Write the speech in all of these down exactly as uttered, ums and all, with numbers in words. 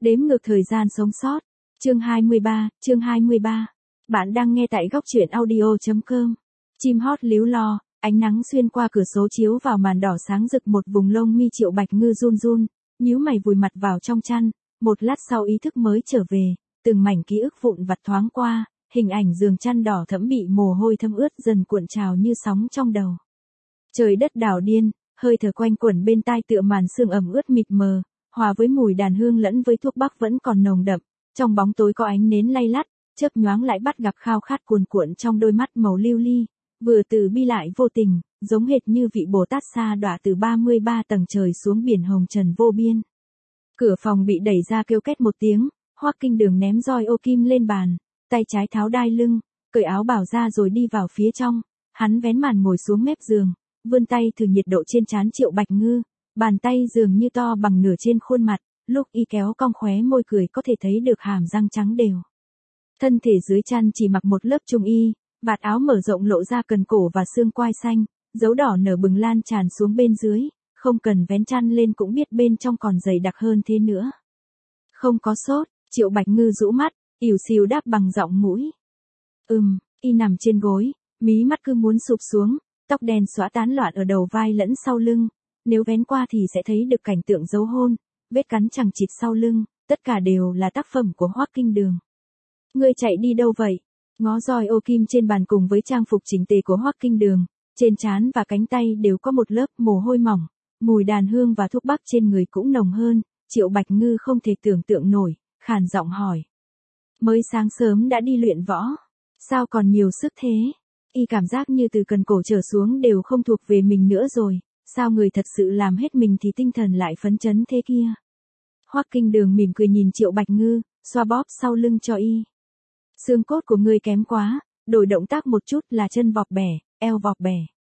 Đếm ngược thời gian sống sót. Chương hai mươi ba, chương hai mươi ba. Bạn đang nghe tại góc truyện audio.com. Chim hót líu lo, ánh nắng xuyên qua cửa sổ chiếu vào màn đỏ sáng rực một vùng lông mi Triệu Bạch Ngư run run, nhíu mày vùi mặt vào trong chăn, một lát sau ý thức mới trở về, từng mảnh ký ức vụn vặt thoáng qua, hình ảnh giường chăn đỏ thẫm bị mồ hôi thấm ướt dần cuộn trào như sóng trong đầu. Trời đất đảo điên, hơi thở quanh quẩn bên tai tựa màn sương ẩm ướt mịt mờ, hòa với mùi đàn hương lẫn với thuốc bắc vẫn còn nồng đậm, trong bóng tối có ánh nến lay lắt, chớp nhoáng lại bắt gặp khao khát cuồn cuộn trong đôi mắt màu lưu ly, vừa từ bi lại vô tình, giống hệt như vị Bồ Tát sa đọa từ ba mươi ba tầng trời xuống biển hồng trần vô biên. Cửa phòng bị đẩy ra kêu két một tiếng, Hoắc Kinh Đường ném roi ô kim lên bàn, tay trái tháo đai lưng, cởi áo bảo ra rồi đi vào phía trong, hắn vén màn ngồi xuống mép giường, vươn tay thử nhiệt độ trên trán Triệu Bạch Ngư, bàn tay dường như to bằng nửa trên khuôn mặt, lúc y kéo cong khóe môi cười có thể thấy được hàm răng trắng đều. Thân thể dưới chăn chỉ mặc một lớp trung y, vạt áo mở rộng lộ ra cần cổ và xương quai xanh, dấu đỏ nở bừng lan tràn xuống bên dưới, không cần vén chăn lên cũng biết bên trong còn dày đặc hơn thế nữa. Không có sốt, Triệu Bạch Ngư rũ mắt, ỉu xìu đáp bằng giọng mũi. Ừm, y nằm trên gối, mí mắt cứ muốn sụp xuống, tóc đen xõa tán loạn ở đầu vai lẫn sau lưng, nếu vén qua thì sẽ thấy được cảnh tượng dấu hôn, vết cắn chằng chịt sau lưng, tất cả đều là tác phẩm của Hoắc Kinh Đường. Ngươi chạy đi đâu vậy? Ngó roi ô kim trên bàn cùng với trang phục chỉnh tề của Hoắc Kinh Đường, trên trán và cánh tay đều có một lớp mồ hôi mỏng, mùi đàn hương và thuốc bắc trên người cũng nồng hơn, Triệu Bạch Ngư không thể tưởng tượng nổi, khàn giọng hỏi. Mới sáng sớm đã đi luyện võ, sao còn nhiều sức thế? Y cảm giác như từ cần cổ trở xuống đều không thuộc về mình nữa rồi, sao người thật sự làm hết mình thì tinh thần lại phấn chấn thế kia? Hoắc Kinh Đường mỉm cười nhìn Triệu Bạch Ngư, xoa bóp sau lưng cho y. Xương cốt của ngươi kém quá, đổi động tác một chút là chân vọp bẻ, eo vọp bẻ.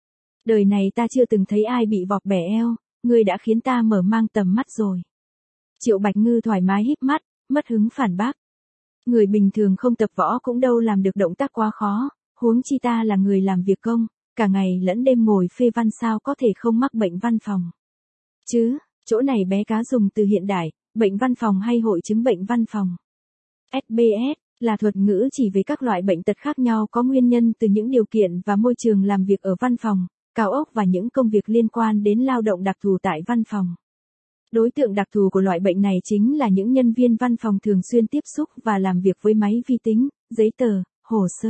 Đời này ta chưa từng thấy ai bị vọp bẻ eo, ngươi đã khiến ta mở mang tầm mắt rồi. Triệu Bạch Ngư thoải mái híp mắt, mất hứng phản bác. Người bình thường không tập võ cũng đâu làm được động tác quá khó, huống chi ta là người làm việc công, cả ngày lẫn đêm ngồi phê văn sao có thể không mắc bệnh văn phòng. Chứ, chỗ này bé cá dùng từ hiện đại, bệnh văn phòng hay hội chứng bệnh văn phòng. ét bê ét là thuật ngữ chỉ về các loại bệnh tật khác nhau có nguyên nhân từ những điều kiện và môi trường làm việc ở văn phòng, cao ốc và những công việc liên quan đến lao động đặc thù tại văn phòng. Đối tượng đặc thù của loại bệnh này chính là những nhân viên văn phòng thường xuyên tiếp xúc và làm việc với máy vi tính, giấy tờ, hồ sơ.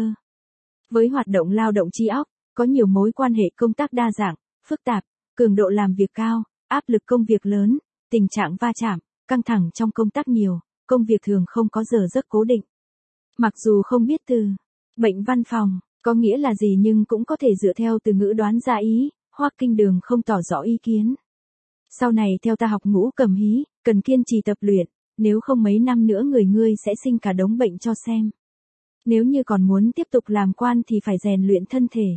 Với hoạt động lao động trí óc, có nhiều mối quan hệ công tác đa dạng, phức tạp, cường độ làm việc cao, áp lực công việc lớn, tình trạng va chạm, căng thẳng trong công tác nhiều, công việc thường không có giờ giấc cố định. Mặc dù không biết từ bệnh văn phòng có nghĩa là gì nhưng cũng có thể dựa theo từ ngữ đoán ra ý, Hoắc Kinh Đường không tỏ rõ ý kiến. Sau này theo ta học ngũ cầm hí, cần kiên trì tập luyện, nếu không mấy năm nữa người ngươi sẽ sinh cả đống bệnh cho xem. Nếu như còn muốn tiếp tục làm quan thì phải rèn luyện thân thể.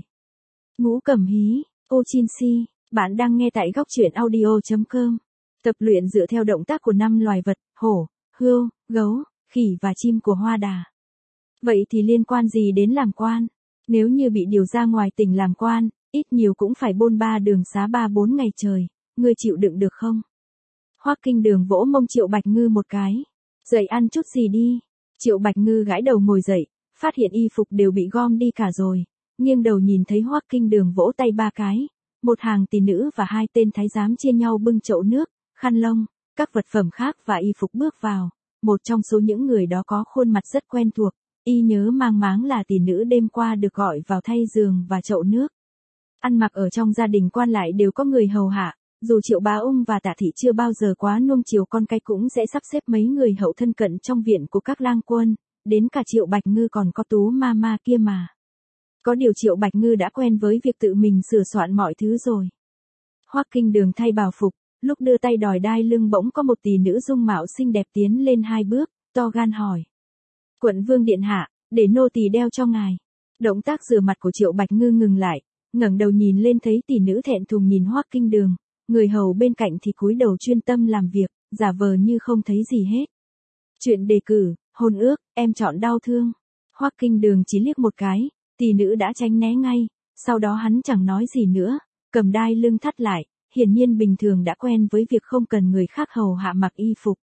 Ngũ cẩm hí, ô chin si, bạn đang nghe tại góc truyện audio.com. Tập luyện dựa theo động tác của năm loài vật, hổ, hươu, gấu, khỉ và chim của Hoa Đà. Vậy thì liên quan gì đến làm quan? Nếu như bị điều ra ngoài tỉnh làm quan, ít nhiều cũng phải bôn ba đường xá ba bốn ngày trời, ngươi chịu đựng được không? Hoắc Kinh Đường vỗ mông Triệu Bạch Ngư một cái. Dậy ăn chút gì đi. Triệu Bạch Ngư gãi đầu ngồi dậy, phát hiện y phục đều bị gom đi cả rồi, nghiêng đầu nhìn thấy Hoắc Kinh Đường vỗ tay ba cái, một hàng tỷ nữ và hai tên thái giám chia nhau bưng chậu nước, khăn lông, các vật phẩm khác và y phục bước vào. Một trong số những người đó có khuôn mặt rất quen thuộc, y nhớ mang máng là tỷ nữ đêm qua được gọi vào thay giường và chậu nước. Ăn mặc ở trong gia đình quan lại đều có người hầu hạ, dù Triệu Bá Ung và Tạ Thị chưa bao giờ quá nuông chiều con cái cũng sẽ sắp xếp mấy người hậu thân cận trong viện của các lang quân, đến cả Triệu Bạch Ngư còn có Tú ma ma kia mà. Có điều Triệu Bạch Ngư đã quen với việc tự mình sửa soạn mọi thứ rồi. Hoắc Kinh Đường thay bào phục, lúc đưa tay đòi đai lưng bỗng có một tỷ nữ dung mạo xinh đẹp tiến lên hai bước, to gan hỏi. Quận vương điện hạ, để nô tỳ đeo cho ngài. Động tác rửa mặt của Triệu Bạch Ngư ngừng lại, ngẩng đầu nhìn lên thấy tỷ nữ thẹn thùng nhìn Hoắc Kinh Đường, người hầu bên cạnh thì cúi đầu chuyên tâm làm việc, giả vờ như không thấy gì hết. Chuyện đề cử, hôn ước, em chọn đau thương. Hoắc Kinh Đường chỉ liếc một cái, tỷ nữ đã tránh né ngay, sau đó hắn chẳng nói gì nữa, cầm đai lưng thắt lại, hiển nhiên bình thường đã quen với việc không cần người khác hầu hạ mặc y phục.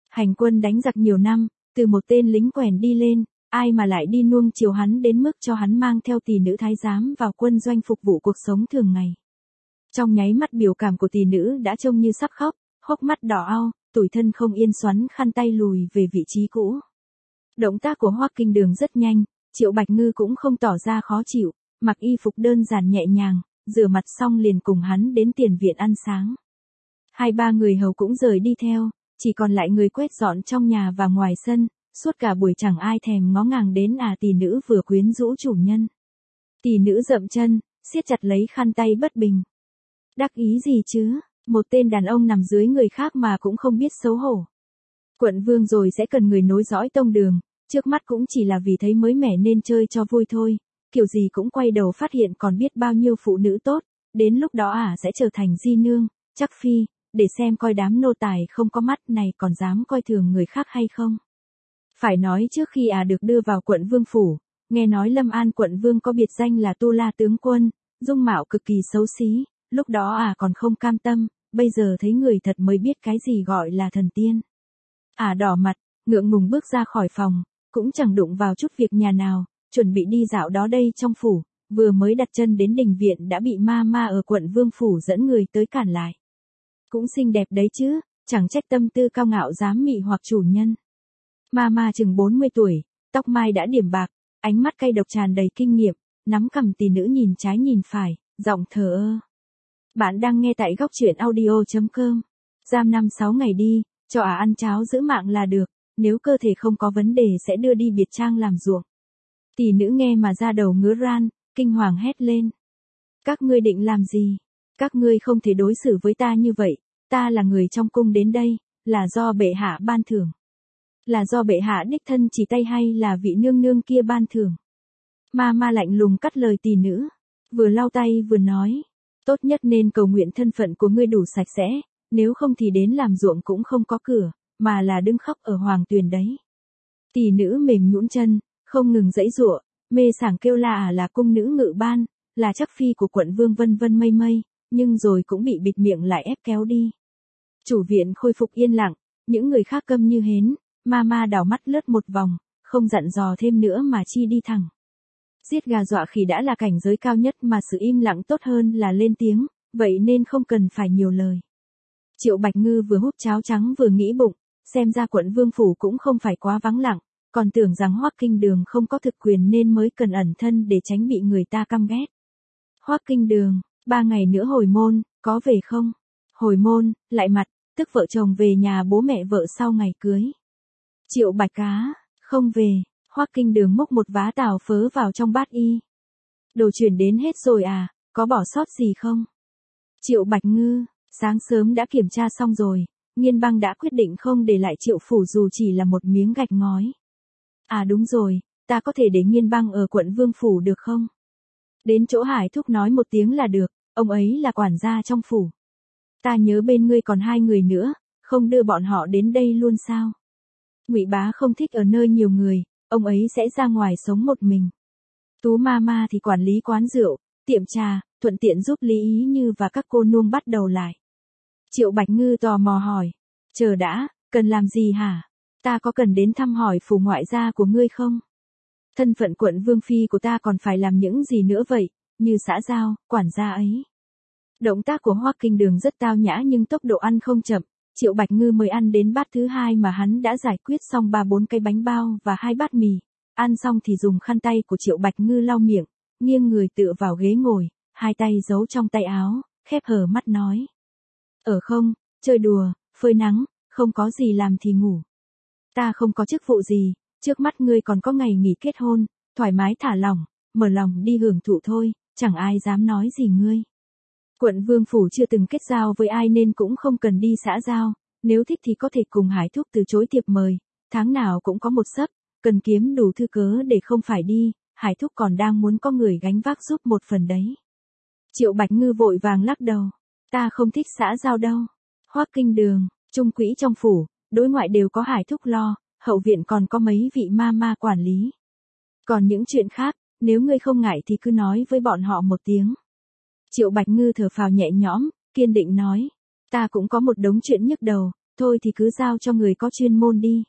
Hành quân đánh giặc nhiều năm, từ một tên lính quèn đi lên, ai mà lại đi nuông chiều hắn đến mức cho hắn mang theo tỷ nữ thái giám vào quân doanh phục vụ cuộc sống thường ngày. Trong nháy mắt biểu cảm của tỷ nữ đã trông như sắp khóc, hốc mắt đỏ ao, tủi thân không yên xoắn khăn tay lùi về vị trí cũ. Động tác của Hoắc Kinh Đường rất nhanh, Triệu Bạch Ngư cũng không tỏ ra khó chịu, mặc y phục đơn giản nhẹ nhàng, rửa mặt xong liền cùng hắn đến tiền viện ăn sáng. Hai ba người hầu cũng rời đi theo, chỉ còn lại người quét dọn trong nhà và ngoài sân, suốt cả buổi chẳng ai thèm ngó ngàng đến à tỷ nữ vừa quyến rũ chủ nhân. Tỷ nữ dậm chân, siết chặt lấy khăn tay bất bình. Đắc ý gì chứ, một tên đàn ông nằm dưới người khác mà cũng không biết xấu hổ. Quận vương rồi sẽ cần người nối dõi tông đường, trước mắt cũng chỉ là vì thấy mới mẻ nên chơi cho vui thôi, kiểu gì cũng quay đầu phát hiện còn biết bao nhiêu phụ nữ tốt, đến lúc đó à sẽ trở thành di nương, chắc phi, để xem coi đám nô tài không có mắt này còn dám coi thường người khác hay không. Phải nói trước khi à được đưa vào quận vương phủ, nghe nói Lâm An quận vương có biệt danh là Tu La tướng quân, dung mạo cực kỳ xấu xí, lúc đó à còn không cam tâm, bây giờ thấy người thật mới biết cái gì gọi là thần tiên. À đỏ mặt, ngượng ngùng bước ra khỏi phòng, cũng chẳng đụng vào chút việc nhà nào, chuẩn bị đi dạo đó đây trong phủ, vừa mới đặt chân đến đình viện đã bị ma ma ở quận vương phủ dẫn người tới cản lại. Cũng xinh đẹp đấy chứ, chẳng trách tâm tư cao ngạo dám mị hoặc chủ nhân. Ma ma chừng bốn mươi tuổi, tóc mai đã điểm bạc, ánh mắt cay độc tràn đầy kinh nghiệm, nắm cằm tỷ nữ nhìn trái nhìn phải, giọng thờ ơ. Bạn đang nghe tại góc truyện audio chấm com. Giam năm sáu ngày đi, cho à ăn cháo giữ mạng là được, nếu cơ thể không có vấn đề sẽ đưa đi biệt trang làm ruộng. Tỷ nữ nghe mà ra đầu ngứa ran, kinh hoàng hét lên. Các ngươi định làm gì? Các ngươi không thể đối xử với ta như vậy, ta là người trong cung đến đây, là do bệ hạ ban thưởng. Là do bệ hạ đích thân chỉ tay hay là vị nương nương kia ban thưởng? Ma ma lạnh lùng cắt lời tỷ nữ, vừa lau tay vừa nói, tốt nhất nên cầu nguyện thân phận của ngươi đủ sạch sẽ, nếu không thì đến làm ruộng cũng không có cửa, mà là đứng khóc ở hoàng tuyền đấy. Tỷ nữ mềm nhũn chân, không ngừng giãy giụa, mê sảng kêu là à là cung nữ ngự ban, là chắc phi của quận vương vân vân mây mây, nhưng rồi cũng bị bịt miệng lại ép kéo đi. Chủ viện khôi phục yên lặng, những người khác câm như hến, ma ma đảo mắt lướt một vòng, không dặn dò thêm nữa mà chi đi thẳng. Giết gà dọa khỉ đã là cảnh giới cao nhất mà sự im lặng tốt hơn là lên tiếng, vậy nên không cần phải nhiều lời. Triệu Bạch Ngư vừa hút cháo trắng vừa nghĩ bụng, xem ra quận vương phủ cũng không phải quá vắng lặng, còn tưởng rằng Hoắc Kinh Đường không có thực quyền nên mới cần ẩn thân để tránh bị người ta căm ghét. Hoắc Kinh Đường, ba ngày nữa hồi môn, có về không? Hồi môn, lại mặt, tức vợ chồng về nhà bố mẹ vợ sau ngày cưới. Triệu Bạch Cá, không về, Hoắc Kinh Đường múc một vá tàu phớ vào trong bát y. Đồ chuyển đến hết rồi à, có bỏ sót gì không? Triệu Bạch Ngư, sáng sớm đã kiểm tra xong rồi, Nghiên Băng đã quyết định không để lại Triệu phủ dù chỉ là một miếng gạch ngói. À đúng rồi, ta có thể để Nghiên Băng ở quận vương phủ được không? Đến chỗ Hải Thúc nói một tiếng là được, ông ấy là quản gia trong phủ. Ta nhớ bên ngươi còn hai người nữa, không đưa bọn họ đến đây luôn sao? Ngụy Bá không thích ở nơi nhiều người, ông ấy sẽ ra ngoài sống một mình. Tú ma ma thì quản lý quán rượu, tiệm trà, thuận tiện giúp Lý Ý Như và các cô nương bắt đầu lại. Triệu Bạch Ngư tò mò hỏi, chờ đã, cần làm gì hả? Ta có cần đến thăm hỏi phủ ngoại gia của ngươi không? Thân phận quận vương phi của ta còn phải làm những gì nữa vậy, như xã giao, quản gia ấy. Động tác của Hoắc Kinh Đường rất tao nhã nhưng tốc độ ăn không chậm, Triệu Bạch Ngư mới ăn đến bát thứ hai mà hắn đã giải quyết xong ba bốn cái bánh bao và hai bát mì. Ăn xong thì dùng khăn tay của Triệu Bạch Ngư lau miệng, nghiêng người tựa vào ghế ngồi, hai tay giấu trong tay áo, khép hờ mắt nói. Ở không, chơi đùa, phơi nắng, không có gì làm thì ngủ. Ta không có chức vụ gì, trước mắt ngươi còn có ngày nghỉ kết hôn, thoải mái thả lỏng, mở lòng đi hưởng thụ thôi, chẳng ai dám nói gì ngươi. Quận vương phủ chưa từng kết giao với ai nên cũng không cần đi xã giao, nếu thích thì có thể cùng Hải Thúc từ chối thiệp mời, tháng nào cũng có một sấp, cần kiếm đủ thư cớ để không phải đi, Hải Thúc còn đang muốn có người gánh vác giúp một phần đấy. Triệu Bạch Ngư vội vàng lắc đầu, ta không thích xã giao đâu. Hoắc Kinh Đường, trung quỹ trong phủ, đối ngoại đều có Hải Thúc lo, hậu viện còn có mấy vị ma ma quản lý. Còn những chuyện khác, nếu ngươi không ngại thì cứ nói với bọn họ một tiếng. Triệu Bạch Ngư thở phào nhẹ nhõm, kiên định nói, ta cũng có một đống chuyện nhức đầu, thôi thì cứ giao cho người có chuyên môn đi.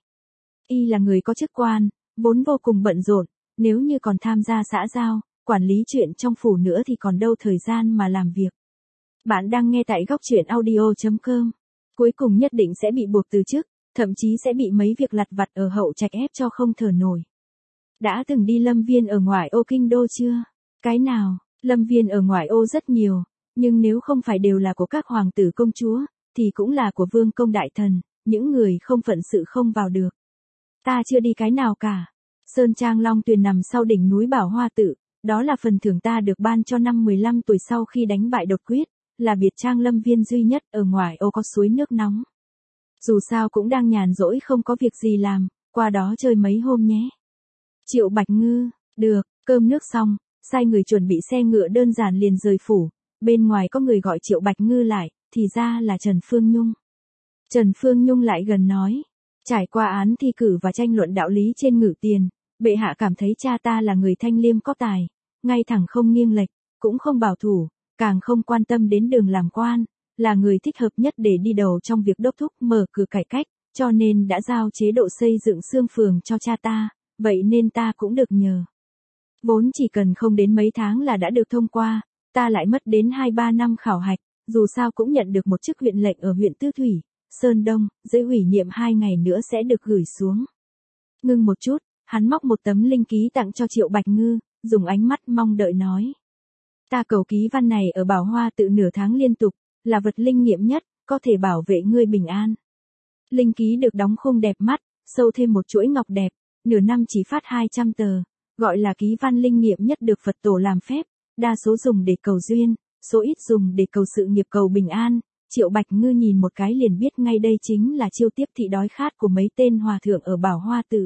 Y là người có chức quan, vốn vô cùng bận rộn, nếu như còn tham gia xã giao, quản lý chuyện trong phủ nữa thì còn đâu thời gian mà làm việc. Bạn đang nghe tại góc truyện audio.com. Cuối cùng nhất định sẽ bị buộc từ chức, thậm chí sẽ bị mấy việc lặt vặt ở hậu trạch ép cho không thở nổi. Đã từng đi lâm viên ở ngoại ô kinh đô chưa? Cái nào? Lâm viên ở ngoại ô rất nhiều, nhưng nếu không phải đều là của các hoàng tử công chúa, thì cũng là của vương công đại thần, những người không phận sự không vào được. Ta chưa đi cái nào cả. Sơn Trang Long Tuyền nằm sau đỉnh núi Bảo Hoa Tự, đó là phần thưởng ta được ban cho năm mười lăm tuổi sau khi đánh bại đột quyết, là biệt trang lâm viên duy nhất ở ngoài ô có suối nước nóng. Dù sao cũng đang nhàn rỗi không có việc gì làm, qua đó chơi mấy hôm nhé. Triệu Bạch Ngư, được, cơm nước xong, sai người chuẩn bị xe ngựa đơn giản liền rời phủ, bên ngoài có người gọi Triệu Bạch Ngư lại, thì ra là Trần Phương Nhung. Trần Phương Nhung lại gần nói, trải qua án thi cử và tranh luận đạo lý trên Ngự Tiền, bệ hạ cảm thấy cha ta là người thanh liêm có tài, ngay thẳng không nghiêng lệch, cũng không bảo thủ, càng không quan tâm đến đường làm quan, là người thích hợp nhất để đi đầu trong việc đốc thúc mở cửa cải cách, cho nên đã giao chế độ xây dựng xương phường cho cha ta, vậy nên ta cũng được nhờ. Vốn chỉ cần không đến mấy tháng là đã được thông qua, ta lại mất đến hai ba năm khảo hạch, dù sao cũng nhận được một chức huyện lệnh ở huyện Tư Thủy, Sơn Đông, giấy ủy nhiệm hai ngày nữa sẽ được gửi xuống. Ngưng một chút, hắn móc một tấm linh ký tặng cho Triệu Bạch Ngư, dùng ánh mắt mong đợi nói. Ta cầu ký văn này ở Bảo Hoa Tự nửa tháng liên tục, là vật linh nghiệm nhất, có thể bảo vệ ngươi bình an. Linh ký được đóng khung đẹp mắt, sâu thêm một chuỗi ngọc đẹp, nửa năm chỉ phát hai trăm tờ, gọi là ký văn linh nghiệm nhất được Phật tổ làm phép, đa số dùng để cầu duyên, số ít dùng để cầu sự nghiệp cầu bình an. Triệu Bạch Ngư nhìn một cái liền biết ngay đây chính là chiêu tiếp thị đói khát của mấy tên hòa thượng ở Bảo Hoa Tự.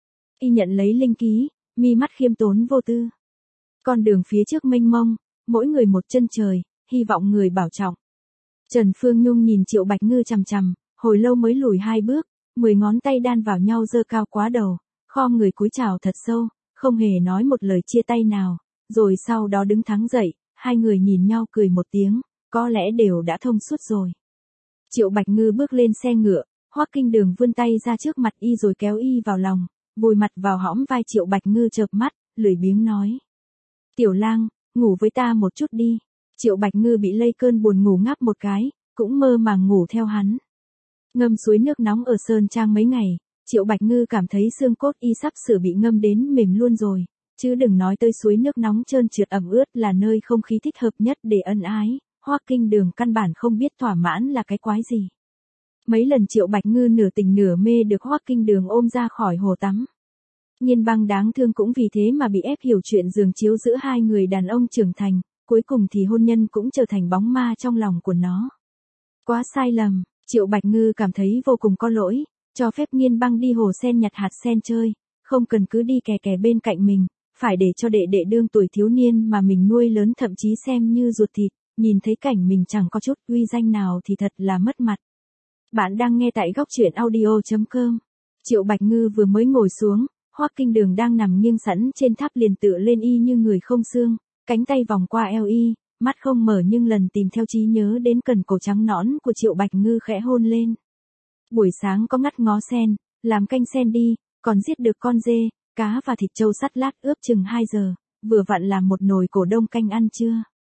Y nhận lấy linh ký, mi mắt khiêm tốn vô tư. Con đường phía trước mênh mông, mỗi người một chân trời, hy vọng người bảo trọng. Trần Phương Nhung nhìn Triệu Bạch Ngư chằm chằm, hồi lâu mới lùi hai bước, mười ngón tay đan vào nhau giơ cao quá đầu, khom người cúi chào thật sâu, không hề nói một lời chia tay nào, rồi sau đó đứng thẳng dậy, hai người nhìn nhau cười một tiếng, có lẽ đều đã thông suốt rồi. Triệu Bạch Ngư bước lên xe ngựa, Hoắc Kinh Đường vươn tay ra trước mặt y rồi kéo y vào lòng, vùi mặt vào hõm vai Triệu Bạch Ngư chợp mắt, lười biếng nói. Tiểu lang, ngủ với ta một chút đi. Triệu Bạch Ngư bị lây cơn buồn ngủ ngáp một cái, cũng mơ màng ngủ theo hắn. Ngâm suối nước nóng ở Sơn Trang mấy ngày, Triệu Bạch Ngư cảm thấy xương cốt y sắp sửa bị ngâm đến mềm luôn rồi, chứ đừng nói tới suối nước nóng trơn trượt ẩm ướt là nơi không khí thích hợp nhất để ân ái, Hoắc Kinh Đường căn bản không biết thỏa mãn là cái quái gì. Mấy lần Triệu Bạch Ngư nửa tỉnh nửa mê được Hoắc Kinh Đường ôm ra khỏi hồ tắm. Nhiên Băng đáng thương cũng vì thế mà bị ép hiểu chuyện giường chiếu giữa hai người đàn ông trưởng thành, cuối cùng thì hôn nhân cũng trở thành bóng ma trong lòng của nó. Quá sai lầm, Triệu Bạch Ngư cảm thấy vô cùng có lỗi, cho phép Nhiên Băng đi hồ sen nhặt hạt sen chơi, không cần cứ đi kè kè bên cạnh mình, phải để cho đệ đệ đương tuổi thiếu niên mà mình nuôi lớn thậm chí xem như ruột thịt, nhìn thấy cảnh mình chẳng có chút uy danh nào thì thật là mất mặt. Bạn đang nghe tại góc truyện audio.com. Triệu Bạch Ngư vừa mới ngồi xuống, Hoắc Kinh Đường đang nằm nghiêng sẵn trên tháp liền tựa lên y như người không xương, cánh tay vòng qua eo y, mắt không mở nhưng lần tìm theo trí nhớ đến cần cổ trắng nõn của Triệu Bạch Ngư khẽ hôn lên. Buổi sáng có ngắt ngó sen, làm canh sen đi, còn giết được con dê, cá và thịt trâu sắt lát ướp chừng hai giờ, vừa vặn làm một nồi cổ đông canh ăn chưa?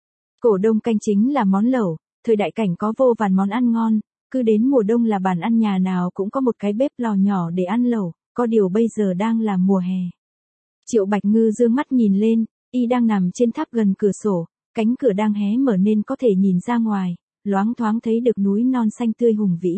Cổ đông canh chính là món lẩu, thời đại cảnh có vô vàn món ăn ngon, cứ đến mùa đông là bàn ăn nhà nào cũng có một cái bếp lò nhỏ để ăn lẩu, có điều bây giờ đang là mùa hè. Triệu Bạch Ngư dương mắt nhìn lên, y đang nằm trên tháp gần cửa sổ, cánh cửa đang hé mở nên có thể nhìn ra ngoài, loáng thoáng thấy được núi non xanh tươi hùng vĩ.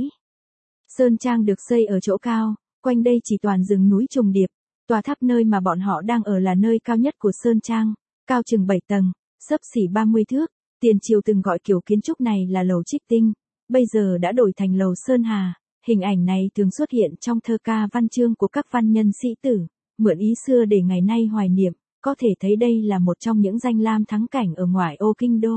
Sơn Trang được xây ở chỗ cao, quanh đây chỉ toàn rừng núi trùng điệp, tòa tháp nơi mà bọn họ đang ở là nơi cao nhất của Sơn Trang, cao chừng bảy tầng, xấp xỉ ba mươi thước, tiền triều từng gọi kiểu kiến trúc này là lầu Trích Tinh, bây giờ đã đổi thành lầu Sơn Hà. Hình ảnh này thường xuất hiện trong thơ ca văn chương của các văn nhân sĩ tử, mượn ý xưa để ngày nay hoài niệm, có thể thấy đây là một trong những danh lam thắng cảnh ở ngoại ô kinh đô.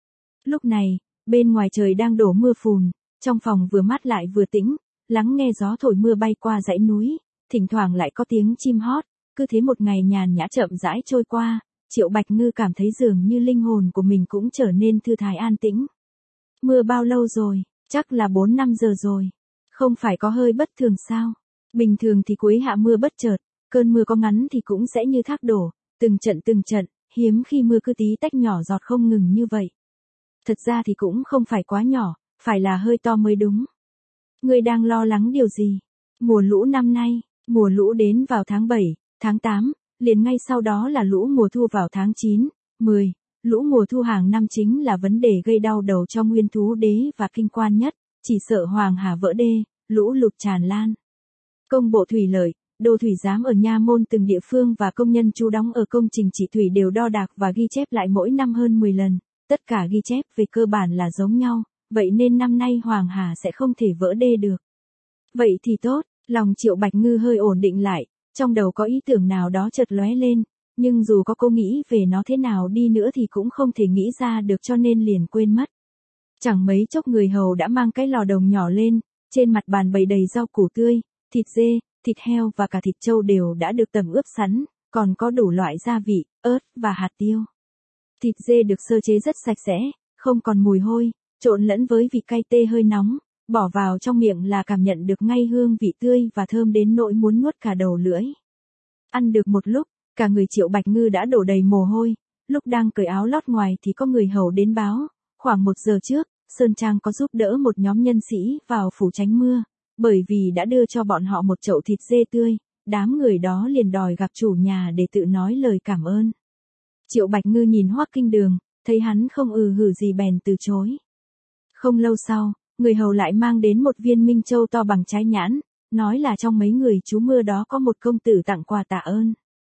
Lúc này, bên ngoài trời đang đổ mưa phùn, trong phòng vừa mát lại vừa tĩnh, lắng nghe gió thổi mưa bay qua dãy núi, thỉnh thoảng lại có tiếng chim hót, cứ thế một ngày nhàn nhã chậm rãi trôi qua, Triệu Bạch Ngư cảm thấy dường như linh hồn của mình cũng trở nên thư thái an tĩnh. Mưa bao lâu rồi, chắc là bốn năm giờ rồi. Không phải có hơi bất thường sao? Bình thường thì cuối hạ mưa bất chợt, cơn mưa có ngắn thì cũng sẽ như thác đổ, từng trận từng trận, hiếm khi mưa cứ tí tách nhỏ giọt không ngừng như vậy. Thật ra thì cũng không phải quá nhỏ, phải là hơi to mới đúng. Ngươi đang lo lắng điều gì? Mùa lũ năm nay, mùa lũ đến vào tháng bảy, tháng tám, liền ngay sau đó là lũ mùa thu vào tháng chín, mười. Lũ mùa thu hàng năm chính là vấn đề gây đau đầu cho Nguyên Thú Đế và kinh quan nhất, chỉ sợ Hoàng Hà vỡ đê, lũ lụt tràn lan. Công bộ thủy lợi, đô thủy giám ở nha môn từng địa phương và công nhân trú đóng ở công trình trị thủy đều đo đạc và ghi chép lại mỗi năm hơn mười lần, tất cả ghi chép về cơ bản là giống nhau, vậy nên năm nay Hoàng Hà sẽ không thể vỡ đê được. Vậy thì tốt, lòng Triệu Bạch Ngư hơi ổn định lại, trong đầu có ý tưởng nào đó chợt lóe lên, nhưng dù có cô nghĩ về nó thế nào đi nữa thì cũng không thể nghĩ ra được cho nên liền quên mất. Chẳng mấy chốc người hầu đã mang cái lò đồng nhỏ lên, trên mặt bàn bày đầy rau củ tươi, thịt dê, thịt heo và cả thịt trâu đều đã được tẩm ướp sẵn, còn có đủ loại gia vị, ớt và hạt tiêu. Thịt dê được sơ chế rất sạch sẽ, không còn mùi hôi, trộn lẫn với vị cay tê hơi nóng, bỏ vào trong miệng là cảm nhận được ngay hương vị tươi và thơm đến nỗi muốn nuốt cả đầu lưỡi. Ăn được một lúc, cả người Triệu Bạch Ngư đã đổ đầy mồ hôi, lúc đang cởi áo lót ngoài thì có người hầu đến báo, khoảng một giờ trước, Sơn Trang có giúp đỡ một nhóm nhân sĩ vào phủ tránh mưa, bởi vì đã đưa cho bọn họ một chậu thịt dê tươi, đám người đó liền đòi gặp chủ nhà để tự nói lời cảm ơn. Triệu Bạch Ngư nhìn Hoắc Kinh Đường, thấy hắn không ừ hử gì bèn từ chối. Không lâu sau, người hầu lại mang đến một viên minh châu to bằng trái nhãn, nói là trong mấy người trú mưa đó có một công tử tặng quà tạ ơn.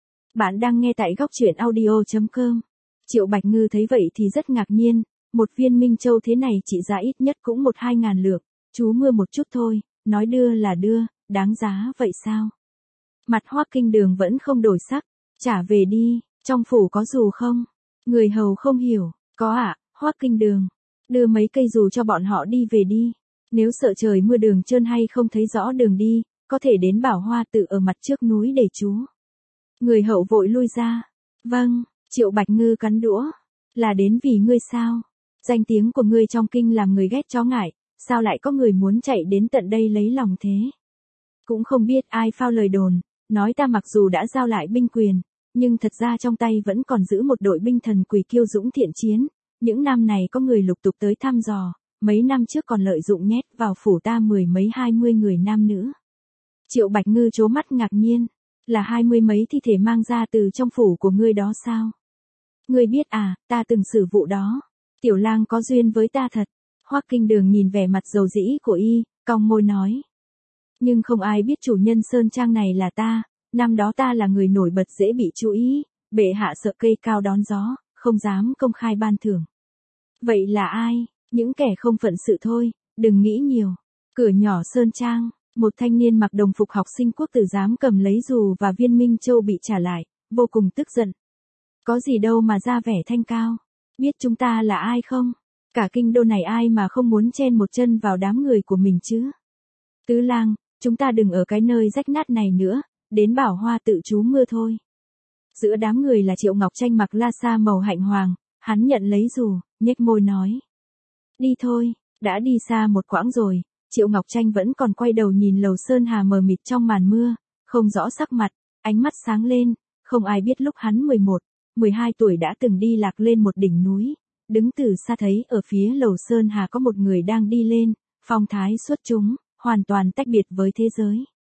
Bạn đang nghe tại góc truyện audio chấm com. Triệu Bạch Ngư thấy vậy thì rất ngạc nhiên, một viên minh châu thế này trị giá ít nhất cũng một hai ngàn lược, trú mưa một chút thôi, nói đưa là đưa, đáng giá vậy sao? Mặt Hoắc Kinh Đường vẫn không đổi sắc, trả về đi, trong phủ có dù không? Người hầu không hiểu, có ạ, à, Hoắc Kinh Đường, đưa mấy cây dù cho bọn họ đi về đi, nếu sợ trời mưa đường trơn hay không thấy rõ đường đi, có thể đến Bảo Hoa Tự ở mặt trước núi để trú. Người hậu vội lui ra, vâng, Triệu Bạch Ngư cắn đũa, là đến vì ngươi sao? Danh tiếng của ngươi trong kinh làm người ghét chó ngại, sao lại có người muốn chạy đến tận đây lấy lòng thế? Cũng không biết ai phao lời đồn, nói ta mặc dù đã giao lại binh quyền, nhưng thật ra trong tay vẫn còn giữ một đội binh thần quỷ kiêu dũng thiện chiến, những năm này có người lục tục tới thăm dò, mấy năm trước còn lợi dụng nhét vào phủ ta mười mấy hai mươi người nam nữ. Triệu Bạch Ngư trố mắt ngạc nhiên, là hai mươi mấy thi thể mang ra từ trong phủ của ngươi đó sao? Ngươi biết à, ta từng xử vụ đó. Tiểu lang có duyên với ta thật. Hoắc Kinh Đường nhìn vẻ mặt dầu dĩ của y, cong môi nói. Nhưng không ai biết chủ nhân sơn trang này là ta, năm đó ta là người nổi bật dễ bị chú ý, bệ hạ sợ cây cao đón gió, không dám công khai ban thưởng. Vậy là ai? Những kẻ không phận sự thôi, đừng nghĩ nhiều. Cửa nhỏ sơn trang, một thanh niên mặc đồng phục học sinh quốc tử giám cầm lấy dù và viên minh châu bị trả lại, vô cùng tức giận. Có gì đâu mà ra vẻ thanh cao. Biết chúng ta là ai không? Cả kinh đô này ai mà không muốn chen một chân vào đám người của mình chứ? Tứ lang, chúng ta đừng ở cái nơi rách nát này nữa, đến Bảo Hoa Tự trú mưa thôi. Giữa đám người là Triệu Ngọc Tranh mặc la sa màu hạnh hoàng, hắn nhận lấy dù, nhếch môi nói. Đi thôi, đã đi xa một quãng rồi, Triệu Ngọc Tranh vẫn còn quay đầu nhìn lầu sơn hà mờ mịt trong màn mưa, không rõ sắc mặt, ánh mắt sáng lên, không ai biết lúc hắn mười một, mười hai tuổi đã từng đi lạc lên một đỉnh núi, đứng từ xa thấy ở phía lầu sơn hà có một người đang đi lên, phong thái xuất chúng, hoàn toàn tách biệt với thế giới.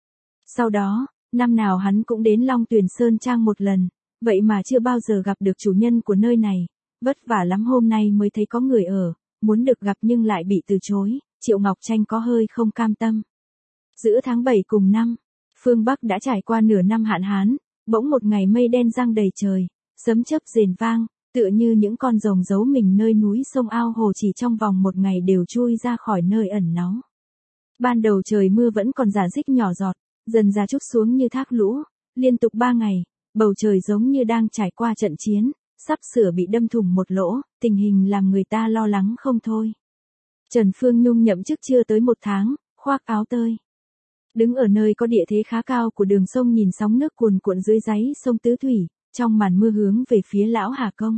Sau đó, năm nào hắn cũng đến Long Tuyền Sơn Trang một lần, vậy mà chưa bao giờ gặp được chủ nhân của nơi này, vất vả lắm hôm nay mới thấy có người ở, muốn được gặp nhưng lại bị từ chối, Triệu Ngọc Tranh có hơi không cam tâm. Giữa tháng bảy cùng năm, phương Bắc đã trải qua nửa năm hạn hán, bỗng một ngày mây đen giăng đầy trời, sấm chớp rền vang, tựa như những con rồng giấu mình nơi núi sông ao hồ chỉ trong vòng một ngày đều chui ra khỏi nơi ẩn náu. Ban đầu trời mưa vẫn còn rả rích nhỏ giọt, dần ra trút xuống như thác lũ, liên tục ba ngày, bầu trời giống như đang trải qua trận chiến, sắp sửa bị đâm thủng một lỗ, tình hình làm người ta lo lắng không thôi. Trần Phương Nhung nhậm chức chưa tới một tháng, khoác áo tơi. Đứng ở nơi có địa thế khá cao của đường sông nhìn sóng nước cuồn cuộn dưới đáy sông Tứ Thủy, trong màn mưa hướng về phía lão Hà Công.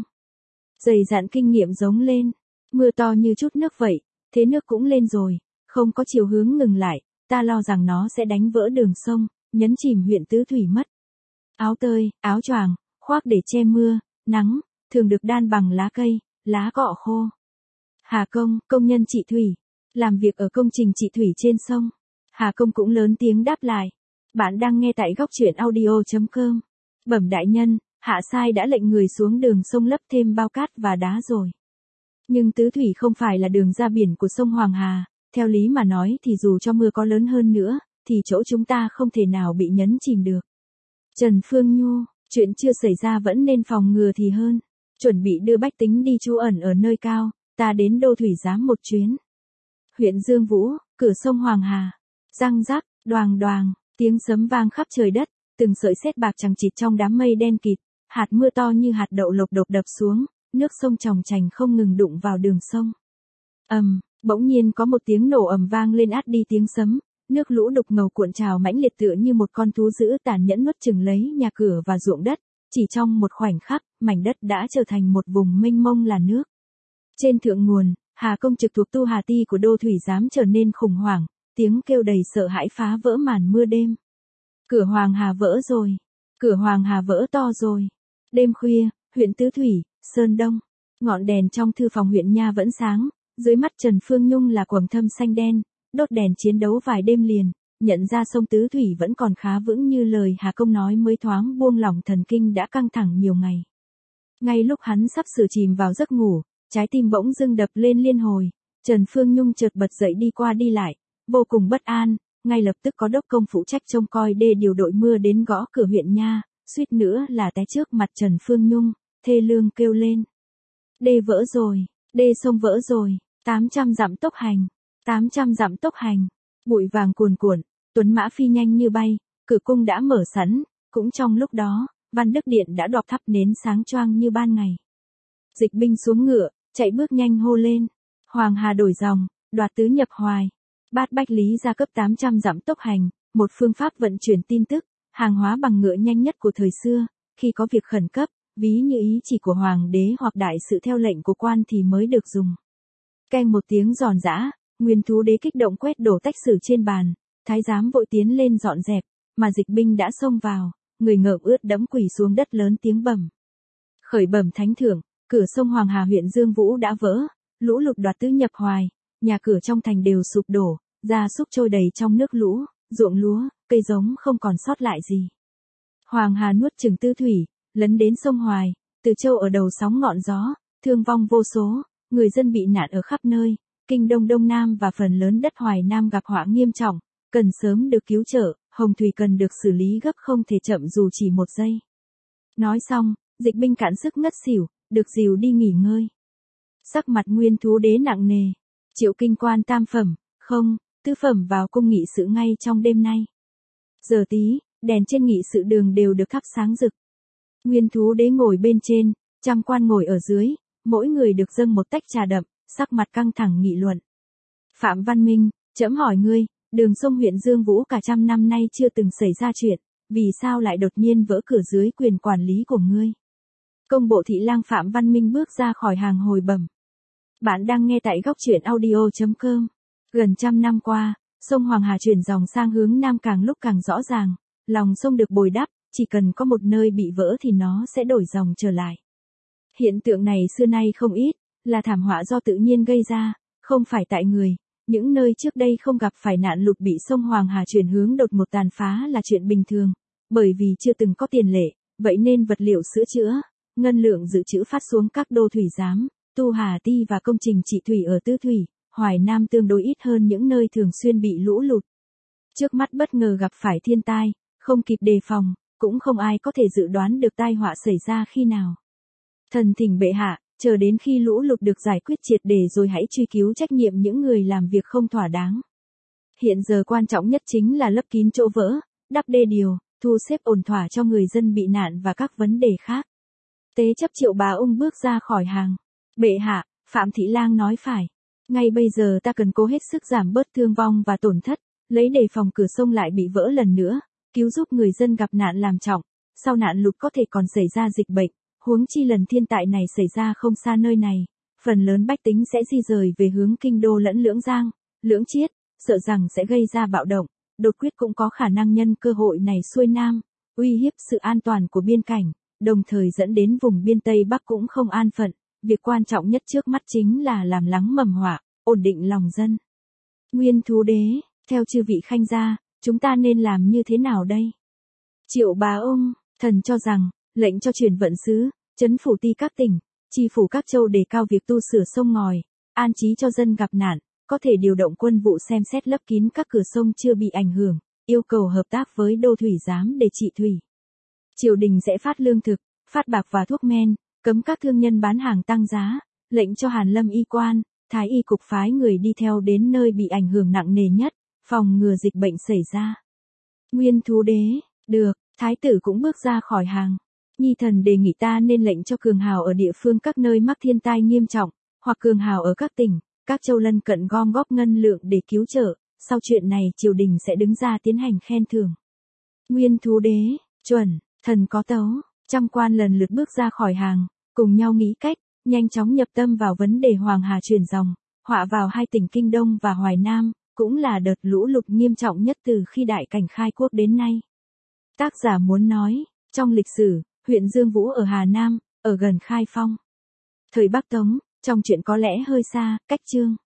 Dày dạn kinh nghiệm giống lên, mưa to như chút nước vậy, thế nước cũng lên rồi, không có chiều hướng ngừng lại, ta lo rằng nó sẽ đánh vỡ đường sông, nhấn chìm huyện Tứ Thủy mất. Áo tơi, áo choàng, khoác để che mưa, nắng, thường được đan bằng lá cây, lá cọ khô. Hà Công, công nhân trị thủy, làm việc ở công trình trị thủy trên sông. Hà Công cũng lớn tiếng đáp lại. Bạn đang nghe tại góc truyện audio.com. Bẩm đại nhân, hạ sai đã lệnh người xuống đường sông lấp thêm bao cát và đá rồi. Nhưng Tứ Thủy không phải là đường ra biển của sông Hoàng Hà, theo lý mà nói thì dù cho mưa có lớn hơn nữa, thì chỗ chúng ta không thể nào bị nhấn chìm được. Trần Phương Nhu, chuyện chưa xảy ra vẫn nên phòng ngừa thì hơn. Chuẩn bị đưa bách tính đi trú ẩn ở nơi cao, ta đến Đô Thủy Giám một chuyến. Huyện Dương Vũ, cửa sông Hoàng Hà. Răng rắc, đoàng đoàng, tiếng sấm vang khắp trời đất, từng sợi sét bạc chằng chịt trong đám mây đen kịt, hạt mưa to như hạt đậu lộc độc đập xuống, nước sông chòng chành không ngừng đụng vào đường sông. Ầm, bỗng nhiên có một tiếng nổ ầm vang lên át đi tiếng sấm, nước lũ đục ngầu cuộn trào mãnh liệt tựa như một con thú dữ tàn nhẫn nuốt chửng lấy nhà cửa và ruộng đất, chỉ trong một khoảnh khắc, mảnh đất đã trở thành một vùng mênh mông là nước. Trên thượng nguồn, Hà Công trực thuộc Tu Hà Ti của Đô Thủy Giám trở nên khủng hoảng, tiếng kêu đầy sợ hãi phá vỡ màn mưa đêm. Cửa Hoàng Hà vỡ rồi, cửa Hoàng Hà vỡ to rồi. Đêm khuya, huyện Tứ Thủy, Sơn Đông, ngọn đèn trong thư phòng huyện nha vẫn sáng, dưới mắt Trần Phương Nhung là quầng thâm xanh đen, đốt đèn chiến đấu vài đêm liền, nhận ra sông Tứ Thủy vẫn còn khá vững như lời Hà Công nói mới thoáng buông lỏng thần kinh đã căng thẳng nhiều ngày. Ngay lúc hắn sắp sửa chìm vào giấc ngủ, trái tim bỗng dưng đập lên liên hồi, Trần Phương Nhung chợt bật dậy đi qua đi lại, vô cùng bất an, ngay lập tức có đốc công phụ trách trông coi đê điều đội mưa đến gõ cửa huyện nha, suýt nữa là té trước mặt Trần Phương Nhung, thê lương kêu lên. Đê vỡ rồi, đê sông vỡ rồi, tám trăm dặm tốc hành, tám trăm dặm tốc hành, bụi vàng cuồn cuộn, tuấn mã phi nhanh như bay, cửa cung đã mở sẵn, cũng trong lúc đó, Văn Đức Điện đã đọp thắp nến sáng choang như ban ngày. Dịch binh xuống ngựa, chạy bước nhanh hô lên, Hoàng Hà đổi dòng, đoạt tứ nhập hoài. Bát Bách Lý ra cấp tám trăm dặm tốc hành, một phương pháp vận chuyển tin tức, hàng hóa bằng ngựa nhanh nhất của thời xưa, khi có việc khẩn cấp, ví như ý chỉ của hoàng đế hoặc đại sự theo lệnh của quan thì mới được dùng. Keng một tiếng giòn giã, Nguyên Thú Đế kích động quét đổ tách sử trên bàn, thái giám vội tiến lên dọn dẹp, mà dịch binh đã xông vào, người ngợm ướt đẫm quỳ xuống đất lớn tiếng bẩm. Khởi bẩm thánh thượng, cửa sông Hoàng Hà huyện Dương Vũ đã vỡ, lũ lụt đoạt tứ nhập hoài, nhà cửa trong thành đều sụp đổ, gia súc trôi đầy trong nước lũ, ruộng lúa, cây giống không còn sót lại gì. Hoàng Hà nuốt chửng Tứ Thủy, lấn đến sông Hoài, Từ Châu ở đầu sóng ngọn gió, thương vong vô số, người dân bị nạn ở khắp nơi, Kinh Đông Đông Nam và phần lớn đất Hoài Nam gặp họa nghiêm trọng, cần sớm được cứu trợ, Hồng Thủy cần được xử lý gấp không thể chậm dù chỉ một giây. Nói xong, dịch binh cạn sức ngất xỉu, được dìu đi nghỉ ngơi. Sắc mặt Nguyên Thú Đế nặng nề, triệu kinh quan tam phẩm, không, tứ phẩm vào cung nghị sự ngay trong đêm nay. Giờ tí, đèn trên nghị sự đường đều được thắp sáng rực. Nguyên Thú Đế ngồi bên trên, trăm quan ngồi ở dưới, mỗi người được dâng một tách trà đậm, sắc mặt căng thẳng nghị luận. Phạm Văn Minh, trẫm hỏi ngươi, đường sông huyện Dương Vũ cả trăm năm nay chưa từng xảy ra chuyện, vì sao lại đột nhiên vỡ cửa dưới quyền quản lý của ngươi? Công bộ thị lang Phạm Văn Minh bước ra khỏi hàng hồi bẩm. Bạn đang nghe tại góc truyện audio.com. Gần trăm năm qua, sông Hoàng Hà chuyển dòng sang hướng nam càng lúc càng rõ ràng, lòng sông được bồi đắp, chỉ cần có một nơi bị vỡ thì nó sẽ đổi dòng trở lại. Hiện tượng này xưa nay không ít, là thảm họa do tự nhiên gây ra, không phải tại người. Những nơi trước đây không gặp phải nạn lụt bị sông Hoàng Hà chuyển hướng đột ngột tàn phá là chuyện bình thường, bởi vì chưa từng có tiền lệ, vậy nên vật liệu sửa chữa, ngân lượng dự trữ phát xuống các đô thủy giám, Tu Hà Ti và công trình trị thủy ở Tứ Thủy, Hoài Nam tương đối ít hơn những nơi thường xuyên bị lũ lụt. Trước mắt bất ngờ gặp phải thiên tai, không kịp đề phòng, cũng không ai có thể dự đoán được tai họa xảy ra khi nào. Thần thỉnh bệ hạ, chờ đến khi lũ lụt được giải quyết triệt để rồi hãy truy cứu trách nhiệm những người làm việc không thỏa đáng. Hiện giờ quan trọng nhất chính là lấp kín chỗ vỡ, đắp đê điều, thu xếp ổn thỏa cho người dân bị nạn và các vấn đề khác. Tế chấp Triệu Bá Ung bước ra khỏi hàng. Bệ hạ, Phạm Thị Lang nói phải. Ngay bây giờ ta cần cố hết sức giảm bớt thương vong và tổn thất, lấy đề phòng cửa sông lại bị vỡ lần nữa, cứu giúp người dân gặp nạn làm trọng. Sau nạn lụt có thể còn xảy ra dịch bệnh, huống chi lần thiên tai này xảy ra không xa nơi này, phần lớn bách tính sẽ di rời về hướng Kinh Đô lẫn Lưỡng Giang, Lưỡng Chiết, sợ rằng sẽ gây ra bạo động, đột quyết cũng có khả năng nhân cơ hội này xuôi nam, uy hiếp sự an toàn của biên cảnh, đồng thời dẫn đến vùng biên Tây Bắc cũng không an phận, việc quan trọng nhất trước mắt chính là làm lắng mầm họa, ổn định lòng dân. Nguyên Thú Đế, theo chư vị khanh gia, chúng ta nên làm như thế nào đây? Triệu Bá Ông, thần cho rằng, lệnh cho truyền vận sứ, trấn phủ ti các tỉnh, chi phủ các châu đề cao việc tu sửa sông ngòi, an trí cho dân gặp nạn, có thể điều động quân vụ xem xét lấp kín các cửa sông chưa bị ảnh hưởng, yêu cầu hợp tác với đô thủy giám để trị thủy. Triều đình sẽ phát lương thực, phát bạc và thuốc men, cấm các thương nhân bán hàng tăng giá, lệnh cho Hàn Lâm y quan, Thái y cục phái người đi theo đến nơi bị ảnh hưởng nặng nề nhất, phòng ngừa dịch bệnh xảy ra. Nguyên Thú Đế, được, thái tử cũng bước ra khỏi hàng. Nhi thần đề nghị ta nên lệnh cho cường hào ở địa phương các nơi mắc thiên tai nghiêm trọng, hoặc cường hào ở các tỉnh, các châu lân cận gom góp ngân lượng để cứu trợ, sau chuyện này triều đình sẽ đứng ra tiến hành khen thưởng. Nguyên Thú Đế, chuẩn, thần có tấu, trăm quan lần lượt bước ra khỏi hàng, cùng nhau nghĩ cách, nhanh chóng nhập tâm vào vấn đề Hoàng Hà chuyển dòng, họa vào hai tỉnh Kinh Đông và Hoài Nam, cũng là đợt lũ lụt nghiêm trọng nhất từ khi đại cảnh khai quốc đến nay. Tác giả muốn nói, trong lịch sử, huyện Dương Vũ ở Hà Nam, ở gần Khai Phong. Thời Bắc Tống, trong chuyện có lẽ hơi xa, cách chương.